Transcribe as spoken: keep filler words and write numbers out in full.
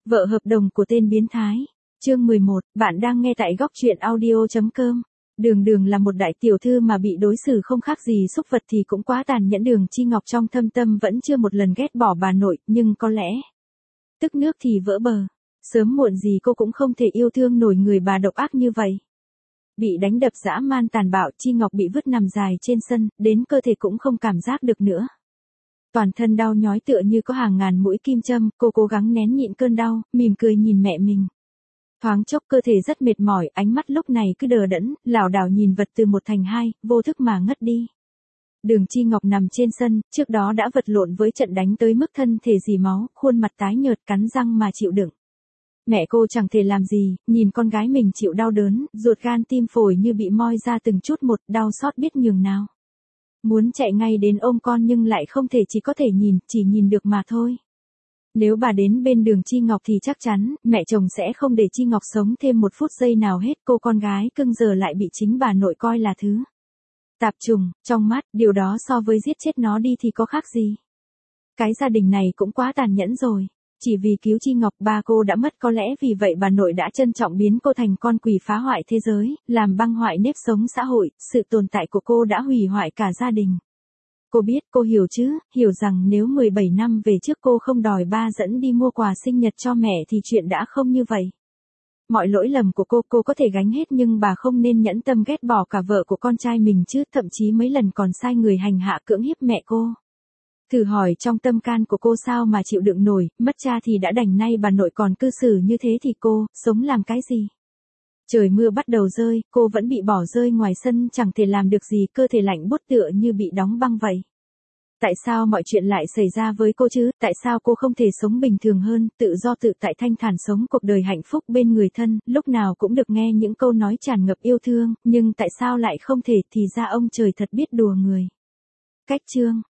Vợ hợp đồng của tên biến thái. Chương mười một, bạn đang nghe tại góc truyện audio chấm com. Đường Đường là một đại tiểu thư mà bị đối xử không khác gì súc vật thì cũng quá tàn nhẫn. Đường Chi Ngọc trong thâm tâm vẫn chưa một lần ghét bỏ bà nội, nhưng có lẽ tức nước thì vỡ bờ. Sớm muộn gì cô cũng không thể yêu thương nổi người bà độc ác như vậy. Bị đánh đập dã man tàn bạo, Chi Ngọc bị vứt nằm dài trên sân, đến cơ thể cũng không cảm giác được nữa. Toàn thân đau nhói tựa như có hàng ngàn mũi kim châm, cô cố gắng nén nhịn cơn đau, mỉm cười nhìn mẹ mình. Thoáng chốc cơ thể rất mệt mỏi, ánh mắt lúc này cứ đờ đẫn, lảo đảo nhìn vật từ một thành hai, vô thức mà ngất đi. Đường Chi Ngọc nằm trên sân, trước đó đã vật lộn với trận đánh tới mức thân thể rỉ máu, khuôn mặt tái nhợt cắn răng mà chịu đựng. Mẹ cô chẳng thể làm gì, nhìn con gái mình chịu đau đớn, ruột gan tim phổi như bị moi ra từng chút một, đau xót biết nhường nào. Muốn chạy ngay đến ôm con nhưng lại không thể, chỉ có thể nhìn, chỉ nhìn được mà thôi. Nếu bà đến bên Đường Chi Ngọc thì chắc chắn, mẹ chồng sẽ không để Chi Ngọc sống thêm một phút giây nào hết. Cô con gái cưng giờ lại bị chính bà nội coi là thứ tạp trùng, trong mắt, điều đó so với giết chết nó đi thì có khác gì. Cái gia đình này cũng quá tàn nhẫn rồi. Chỉ vì cứu Chi Ngọc ba cô đã mất, có lẽ vì vậy bà nội đã trân trọng biến cô thành con quỷ phá hoại thế giới, làm băng hoại nếp sống xã hội, sự tồn tại của cô đã hủy hoại cả gia đình. Cô biết, cô hiểu chứ, hiểu rằng nếu mười bảy năm về trước cô không đòi ba dẫn đi mua quà sinh nhật cho mẹ thì chuyện đã không như vậy. Mọi lỗi lầm của cô, cô có thể gánh hết nhưng bà không nên nhẫn tâm ghét bỏ cả vợ của con trai mình chứ, thậm chí mấy lần còn sai người hành hạ cưỡng hiếp mẹ cô. Thử hỏi trong tâm can của cô sao mà chịu đựng nổi, mất cha thì đã đành, nay bà nội còn cư xử như thế thì cô, sống làm cái gì? Trời mưa bắt đầu rơi, cô vẫn bị bỏ rơi ngoài sân, chẳng thể làm được gì, cơ thể lạnh buốt tựa như bị đóng băng vậy. Tại sao mọi chuyện lại xảy ra với cô chứ, tại sao cô không thể sống bình thường hơn, tự do tự tại thanh thản sống cuộc đời hạnh phúc bên người thân, lúc nào cũng được nghe những câu nói tràn ngập yêu thương, nhưng tại sao lại không thể, thì ra ông trời thật biết đùa người. Cách chương.